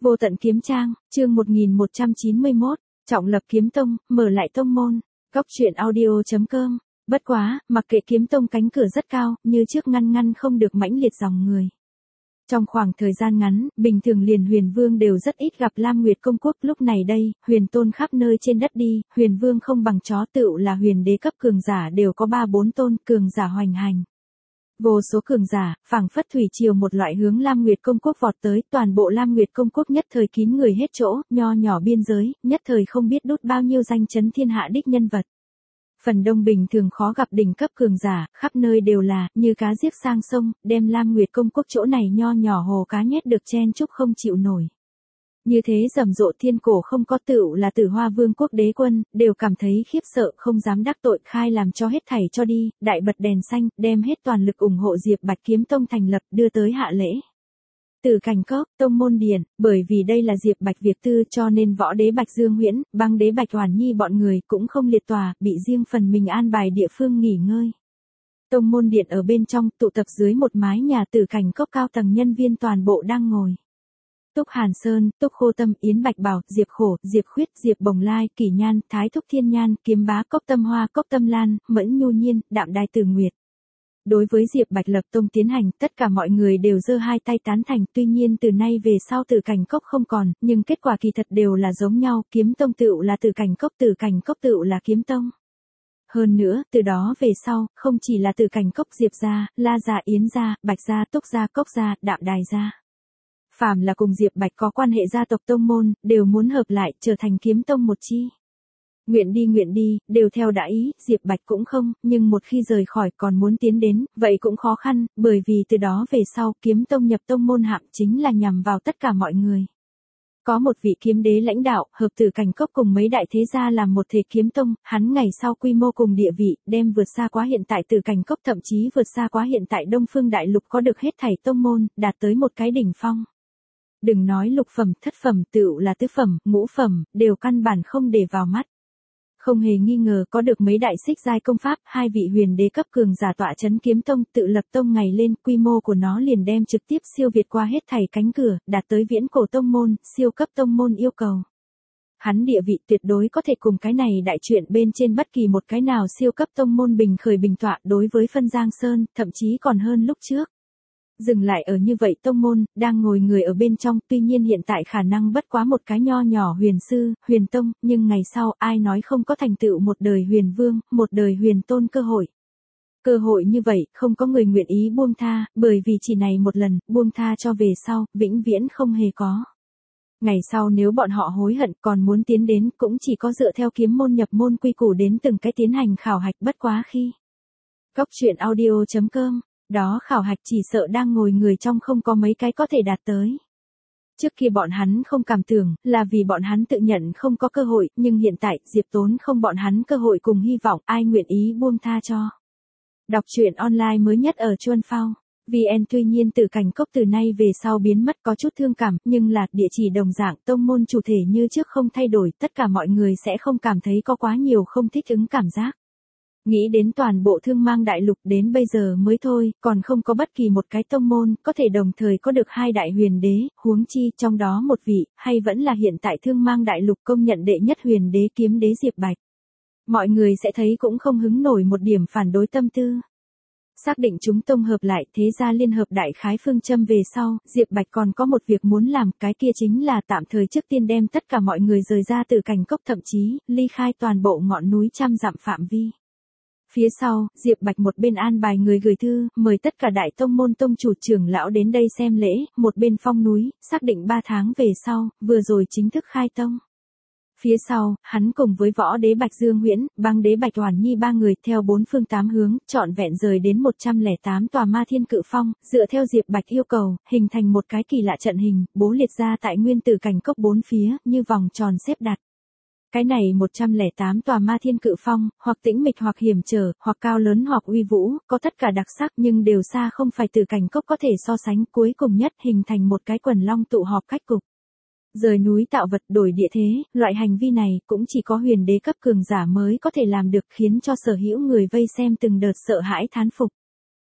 Vô tận kiếm trang, chương 1191, trọng lập kiếm tông, mở lại tông môn. Góc truyện audio.com. Bất quá, mặc kệ kiếm tông cánh cửa rất cao, như trước ngăn không được mãnh liệt dòng người. Trong khoảng thời gian ngắn, bình thường liền Huyền Vương đều rất ít gặp Lam Nguyệt công quốc, lúc này đây, huyền tôn khắp nơi trên đất đi, Huyền Vương không bằng chó, tựu là huyền đế cấp cường giả đều có 3-4 tôn, cường giả hoành hành. Vô số cường giả, phảng phất thủy triều một loại hướng Lam Nguyệt công quốc vọt tới, toàn bộ Lam Nguyệt công quốc nhất thời kín người hết chỗ, nho nhỏ biên giới, nhất thời không biết đốt bao nhiêu danh chấn thiên hạ đích nhân vật. Phần đông bình thường khó gặp đỉnh cấp cường giả, khắp nơi đều là, như cá giết sang sông, đem Lam Nguyệt công quốc chỗ này nho nhỏ hồ cá nhét được chen chúc không chịu nổi. Như thế rầm rộ thiên cổ không có, tựu là Tử Hoa Vương quốc đế quân, đều cảm thấy khiếp sợ, không dám đắc tội, khai làm cho hết thảy cho đi, đại bật đèn xanh, đem hết toàn lực ủng hộ Diệp Bạch kiếm tông thành lập, đưa tới hạ lễ. Từ Cảnh Cốc, tông môn điện, bởi vì đây là Diệp Bạch việc tư cho nên võ đế Bạch Dương Huyễn, băng đế Bạch Hoàn Nhi bọn người cũng không liệt tòa, bị riêng phần mình an bài địa phương nghỉ ngơi. Tông môn điện ở bên trong, tụ tập dưới một mái nhà Từ Cảnh Cốc, cao tầng nhân viên toàn bộ đang ngồi. Túc Hàn Sơn, Túc Khô Tâm, Yến Bạch Bảo, Diệp Khổ, Diệp Khuyết, Diệp Bồng Lai, Kỷ Nhan, Thái Thúc Thiên Nhan, Kiếm Bá, Cốc Tâm Hoa, Cốc Tâm Lan, Mẫn Nhu Nhiên, Đạm Đài Tử Nguyệt. Đối với Diệp Bạch lập tông tiến hành, tất cả mọi người đều giơ hai tay tán thành, tuy nhiên từ nay về sau Tử Cảnh Cốc không còn, nhưng kết quả kỳ thật đều là giống nhau, kiếm tông tựu là Tử Cảnh Cốc tựu là kiếm tông. Hơn nữa, từ đó về sau, không chỉ là Tử Cảnh Cốc, Diệp gia, La gia, Yến gia, Bạch gia, Túc gia, Cốc gia, Đạm Đài gia. Phàm là cùng Diệp Bạch có quan hệ gia tộc tông môn, đều muốn hợp lại, trở thành kiếm tông một chi. Nguyện đi, đều theo đã ý, Diệp Bạch cũng không, nhưng một khi rời khỏi còn muốn tiến đến, vậy cũng khó khăn, bởi vì từ đó về sau, kiếm tông nhập tông môn hạng chính là nhằm vào tất cả mọi người. Có một vị kiếm đế lãnh đạo, hợp Tử Cảnh Cốc cùng mấy đại thế gia làm một thể kiếm tông, hắn ngày sau quy mô cùng địa vị, đem vượt xa quá hiện tại Tử Cảnh Cốc, thậm chí vượt xa quá hiện tại Đông Phương Đại Lục có được hết thảy tông môn, đạt tới một cái đỉnh phong. Đừng nói lục phẩm, thất phẩm, tựu là tứ phẩm, ngũ phẩm, đều căn bản không để vào mắt. Không hề nghi ngờ có được mấy đại xích giai công pháp, hai vị huyền đế cấp cường giả tọa chấn kiếm tông, tự lập tông ngày lên, quy mô của nó liền đem trực tiếp siêu việt qua hết thảy cánh cửa, đạt tới viễn cổ tông môn, siêu cấp tông môn yêu cầu. Hắn địa vị tuyệt đối có thể cùng cái này đại chuyện bên trên bất kỳ một cái nào siêu cấp tông môn bình khởi bình tọa, đối với phân Giang Sơn, thậm chí còn hơn lúc trước. Dừng lại ở như vậy tông môn, đang ngồi người ở bên trong, tuy nhiên hiện tại khả năng bất quá một cái nho nhỏ huyền sư, huyền tông, nhưng ngày sau ai nói không có thành tựu một đời huyền vương, một đời huyền tôn cơ hội. Cơ hội như vậy, không có người nguyện ý buông tha, bởi vì chỉ này một lần, buông tha cho về sau, vĩnh viễn không hề có. Ngày sau nếu bọn họ hối hận còn muốn tiến đến, cũng chỉ có dựa theo kiếm môn nhập môn quy củ đến từng cái tiến hành khảo hạch, bất quá khi. Góc truyện audio.com. Đó khảo hạch chỉ sợ đang ngồi người trong không có mấy cái có thể đạt tới. Trước kia bọn hắn không cảm tưởng, là vì bọn hắn tự nhận không có cơ hội, nhưng hiện tại, Diệp tốn không bọn hắn cơ hội cùng hy vọng, ai nguyện ý buông tha cho. Đọc truyện online mới nhất ở Chuan Phao. VN tuy nhiên Tử Cảnh Cốc từ nay về sau biến mất có chút thương cảm, nhưng là địa chỉ đồng dạng, tông môn chủ thể như trước không thay đổi, tất cả mọi người sẽ không cảm thấy có quá nhiều không thích ứng cảm giác. Nghĩ đến toàn bộ thương mang đại lục đến bây giờ mới thôi, còn không có bất kỳ một cái tông môn, có thể đồng thời có được hai đại huyền đế, huống chi trong đó một vị, hay vẫn là hiện tại thương mang đại lục công nhận đệ nhất huyền đế kiếm đế Diệp Bạch. Mọi người sẽ thấy cũng không hứng nổi một điểm phản đối tâm tư. Xác định chúng tông hợp lại, thế gia liên hợp đại khái phương châm về sau, Diệp Bạch còn có một việc muốn làm, cái kia chính là tạm thời trước tiên đem tất cả mọi người rời ra từ Cảnh Cốc, thậm chí, ly khai toàn bộ ngọn núi trăm dặm phạm vi. Phía sau, Diệp Bạch một bên an bài người gửi thư, mời tất cả đại tông môn tông chủ trưởng lão đến đây xem lễ, một bên phong núi, xác định 3 tháng về sau, vừa rồi chính thức khai tông. Phía sau, hắn cùng với võ đế Bạch Dương Huyễn, băng đế Bạch Hoàn Nhi ba người theo 4 phương 8 hướng, trọn vẹn rời đến 108 tòa Ma Thiên Cự Phong, dựa theo Diệp Bạch yêu cầu, hình thành một cái kỳ lạ trận hình, bố liệt ra tại nguyên Tử Cảnh Cốc 4 phía, như vòng tròn xếp đặt. Cái này 108 tòa Ma Thiên Cự Phong, hoặc tĩnh mịch hoặc hiểm trở, hoặc cao lớn hoặc uy vũ, có tất cả đặc sắc nhưng đều xa không phải Tử Cảnh Cốc có thể so sánh, cuối cùng nhất hình thành một cái quần long tụ họp cách cục. Rời núi tạo vật đổi địa thế, loại hành vi này cũng chỉ có huyền đế cấp cường giả mới có thể làm được, khiến cho sở hữu người vây xem từng đợt sợ hãi thán phục.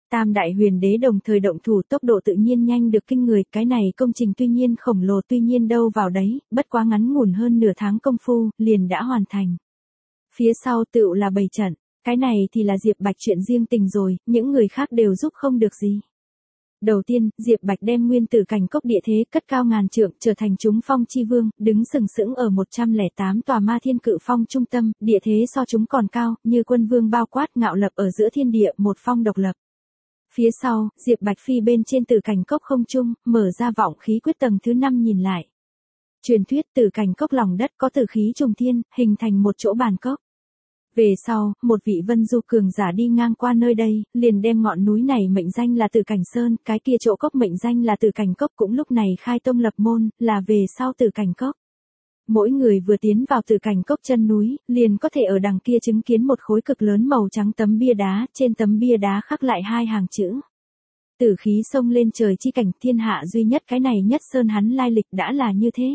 Tam đại huyền đế đồng thời động thủ, tốc độ tự nhiên nhanh được kinh người, cái này công trình tuy nhiên khổng lồ tuy nhiên đâu vào đấy, bất quá ngắn ngủn hơn nửa tháng công phu, liền đã hoàn thành. Phía sau tựu là bày trận, cái này thì là Diệp Bạch chuyện riêng tình rồi, những người khác đều giúp không được gì. Đầu tiên, Diệp Bạch đem nguyên tử cảnh cốc địa thế cất cao ngàn trượng, trở thành chúng phong chi vương, đứng sừng sững ở 108 tòa ma thiên cự phong trung tâm, địa thế so chúng còn cao, như quân vương bao quát ngạo lập ở giữa thiên địa, một phong độc lập. Phía sau, Diệp Bạch phi bên trên tử cảnh cốc không trung, mở ra vọng khí quyết tầng thứ 5 nhìn lại. Truyền thuyết tử cảnh cốc lòng đất có tử khí trùng thiên, hình thành một chỗ bàn cốc. Về sau, một vị vân du cường giả đi ngang qua nơi đây, liền đem ngọn núi này mệnh danh là Tử Cảnh Sơn, cái kia chỗ cốc mệnh danh là Tử Cảnh Cốc, cũng lúc này khai tông lập môn, là về sau Tử Cảnh Cốc. Mỗi người vừa tiến vào Tử Cảnh Cốc chân núi, liền có thể ở đằng kia chứng kiến một khối cực lớn màu trắng tấm bia đá, trên tấm bia đá khắc lại hai hàng chữ. Tử khí xông lên trời chi cảnh, thiên hạ duy nhất, cái này nhất sơn hắn lai lịch đã là như thế.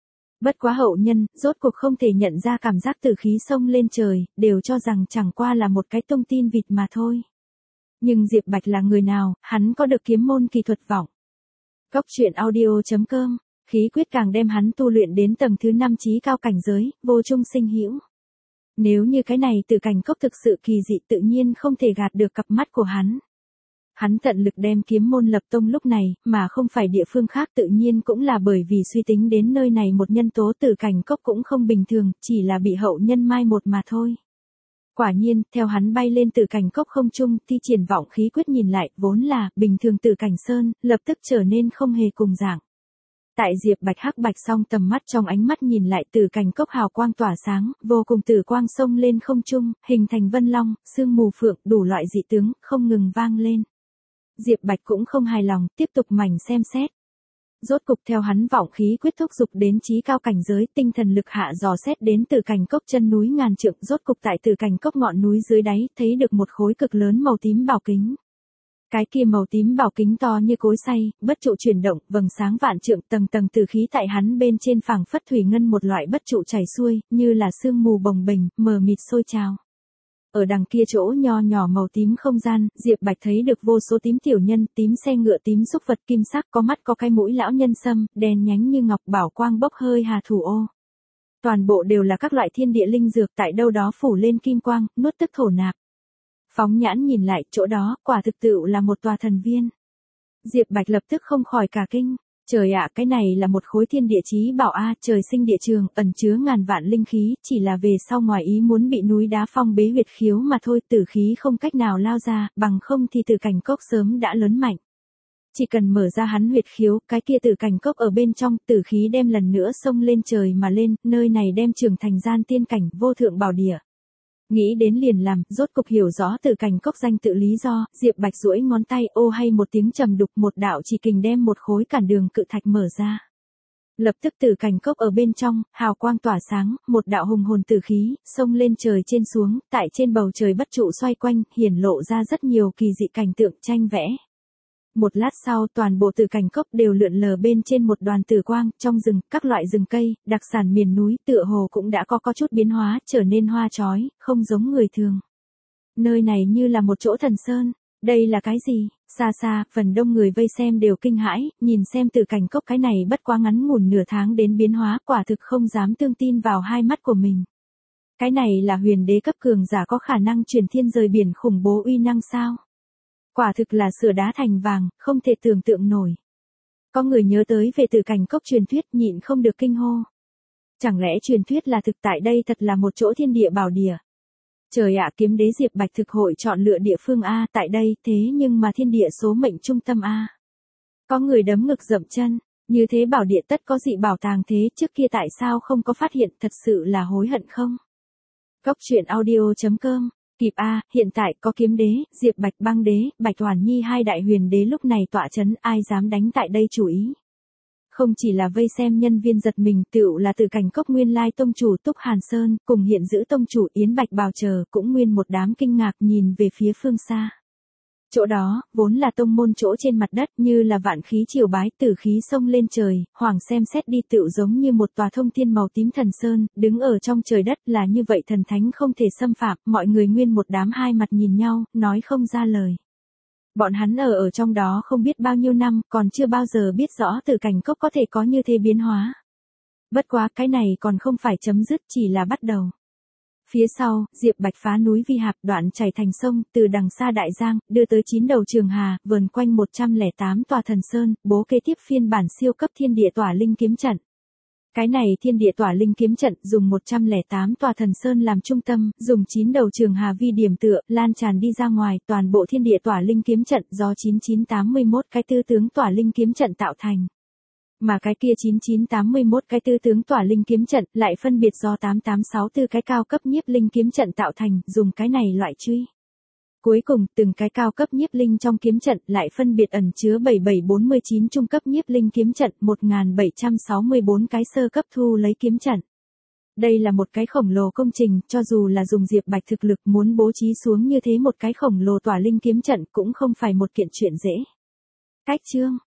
Bất quá hậu nhân, rốt cuộc không thể nhận ra cảm giác tử khí xông lên trời, đều cho rằng chẳng qua là một cái tung tin vịt mà thôi. Nhưng Diệp Bạch là người nào, hắn có được kiếm môn kỳ thuật vọng. Góc truyện audio.com, khí quyết càng đem hắn tu luyện đến tầng thứ 5 trí cao cảnh giới, vô trung sinh hữu. Nếu như cái này Tử Cảnh Cốc thực sự kỳ dị, tự nhiên không thể gạt được cặp mắt của hắn. Hắn tận lực đem kiếm môn lập tông lúc này, mà không phải địa phương khác, tự nhiên cũng là bởi vì suy tính đến nơi này một nhân tố Tử Cảnh Cốc cũng không bình thường, chỉ là bị hậu nhân mai một mà thôi. Quả nhiên, theo hắn bay lên Tử Cảnh Cốc không trung, thi triển vọng khí quyết nhìn lại, vốn là bình thường Tử Cảnh Sơn, lập tức trở nên không hề cùng dạng. Tại Diệp Bạch hắc bạch song tầm mắt trong ánh mắt nhìn lại, Tử Cảnh Cốc hào quang tỏa sáng, vô cùng tử quang xông lên không trung, hình thành vân long, sương mù phượng, đủ loại dị tướng, không ngừng vang lên. Diệp Bạch cũng không hài lòng, tiếp tục mảnh xem xét. Rốt cục theo hắn vọng khí quyết thúc dục đến trí cao cảnh giới, tinh thần lực hạ dò xét đến Tử Cảnh Cốc chân núi ngàn trượng, rốt cục tại Tử Cảnh Cốc ngọn núi dưới đáy, thấy được một khối cực lớn màu tím bảo kính. Cái kia màu tím bảo kính to như cối xay, bất trụ chuyển động, vầng sáng vạn trượng, tầng tầng tử khí tại hắn bên trên phảng phất thủy ngân một loại bất trụ chảy xuôi, như là sương mù bồng bềnh, mờ mịt sôi trào. Ở đằng kia chỗ nho nhỏ màu tím không gian, Diệp Bạch thấy được vô số tím tiểu nhân, tím xe ngựa, tím xúc vật kim sắc, có mắt có cái mũi lão nhân sâm, đen nhánh như ngọc, bảo quang bốc hơi hà thủ ô. Toàn bộ đều là các loại thiên địa linh dược, tại đâu đó phủ lên kim quang, nuốt tức thổ nạp. Phóng nhãn nhìn lại, chỗ đó, quả thực tự là một tòa thần viên. Diệp Bạch lập tức không khỏi cả kinh. Trời ạ, cái này là một khối thiên địa chí bảo a, trời sinh địa trường, ẩn chứa ngàn vạn linh khí, chỉ là về sau ngoài ý muốn bị núi đá phong bế huyệt khiếu mà thôi, tử khí không cách nào lao ra, bằng không thì Tử Cảnh Cốc sớm đã lớn mạnh. Chỉ cần mở ra hắn huyệt khiếu, cái kia Tử Cảnh Cốc ở bên trong, tử khí đem lần nữa xông lên trời mà lên, nơi này đem trưởng thành gian tiên cảnh, vô thượng bảo địa. Nghĩ đến liền làm, rốt cục hiểu rõ Tử Cảnh Cốc danh tự lý do, Diệp Bạch duỗi ngón tay, ô hay một tiếng trầm đục, một đạo chỉ kình đem một khối cản đường cự thạch mở ra. Lập tức Tử Cảnh Cốc ở bên trong, hào quang tỏa sáng, một đạo hùng hồn tử khí, xông lên trời trên xuống, tại trên bầu trời bất trụ xoay quanh, hiển lộ ra rất nhiều kỳ dị cảnh tượng tranh vẽ. Một lát sau, toàn bộ Tử Cảnh Cốc đều lượn lờ bên trên một đoàn tử quang, trong rừng, các loại rừng cây, đặc sản miền núi, tựa hồ cũng đã có chút biến hóa, trở nên hoa chói, không giống người thường. Nơi này như là một chỗ thần sơn, đây là cái gì? Xa xa, phần đông người vây xem đều kinh hãi, nhìn xem Tử Cảnh Cốc cái này bất quá ngắn ngủn nửa tháng đến biến hóa, quả thực không dám tương tin vào hai mắt của mình. Cái này là huyền đế cấp cường giả có khả năng chuyển thiên rời biển khủng bố uy năng sao? Quả thực là sửa đá thành vàng, không thể tưởng tượng nổi. Có người nhớ tới về Tử Cảnh Cốc truyền thuyết, nhịn không được kinh hô. Chẳng lẽ truyền thuyết là thực, tại đây thật là một chỗ thiên địa bảo địa. Trời ạ, kiếm đế Diệp Bạch thực hội chọn lựa địa phương A tại đây, thế nhưng mà thiên địa số mệnh trung tâm A. Có người đấm ngực dậm chân, như thế bảo địa tất có dị bảo tàng thế, trước kia tại sao không có phát hiện, thật sự là hối hận không? Góc truyện audio.com. Kịp a, hiện tại có kiếm đế, Diệp Bạch, băng đế, Bạch Hoàn Nhi hai đại huyền đế lúc này tọa chấn, ai dám đánh tại đây chủ ý. Không chỉ là vây xem nhân viên giật mình, tựu là Tử Cảnh Cốc nguyên lai tông chủ Túc Hàn Sơn, cùng hiện giữ tông chủ Yến Bạch Bào chờ, cũng nguyên một đám kinh ngạc nhìn về phía phương xa. Chỗ đó, vốn là tông môn chỗ trên mặt đất, như là vạn khí triều bái, tử khí xông lên trời, hoàng xem xét đi tựu giống như một tòa thông thiên màu tím thần sơn, đứng ở trong trời đất, là như vậy thần thánh không thể xâm phạm, mọi người nguyên một đám hai mặt nhìn nhau, nói không ra lời. Bọn hắn ở trong đó không biết bao nhiêu năm, còn chưa bao giờ biết rõ Tử Cảnh Cốc có thể có như thế biến hóa. Bất quá cái này còn không phải chấm dứt, chỉ là bắt đầu. Phía sau, Diệp Bạch phá núi Vi Hạp, đoạn chảy thành sông, từ đằng xa Đại Giang, đưa tới 9 đầu Trường Hà, vờn quanh 108 tòa thần sơn, bố kế tiếp phiên bản siêu cấp thiên địa tỏa linh kiếm trận. Cái này thiên địa tỏa linh kiếm trận dùng 108 tòa thần sơn làm trung tâm, dùng 9 đầu Trường Hà vi điểm tựa, lan tràn đi ra ngoài, toàn bộ thiên địa tỏa linh kiếm trận do 9981 cái tư tướng tỏa linh kiếm trận tạo thành. Mà cái kia 9981 cái tư tướng tỏa linh kiếm trận lại phân biệt do 8864 cái cao cấp nhiếp linh kiếm trận tạo thành, dùng cái này loại truy. Cuối cùng, từng cái cao cấp nhiếp linh trong kiếm trận lại phân biệt ẩn chứa 7749 trung cấp nhiếp linh kiếm trận, 1764 cái sơ cấp thu lấy kiếm trận. Đây là một cái khổng lồ công trình, cho dù là dùng Diệp Bạch thực lực muốn bố trí xuống như thế một cái khổng lồ tỏa linh kiếm trận cũng không phải một kiện chuyện dễ. Cách chương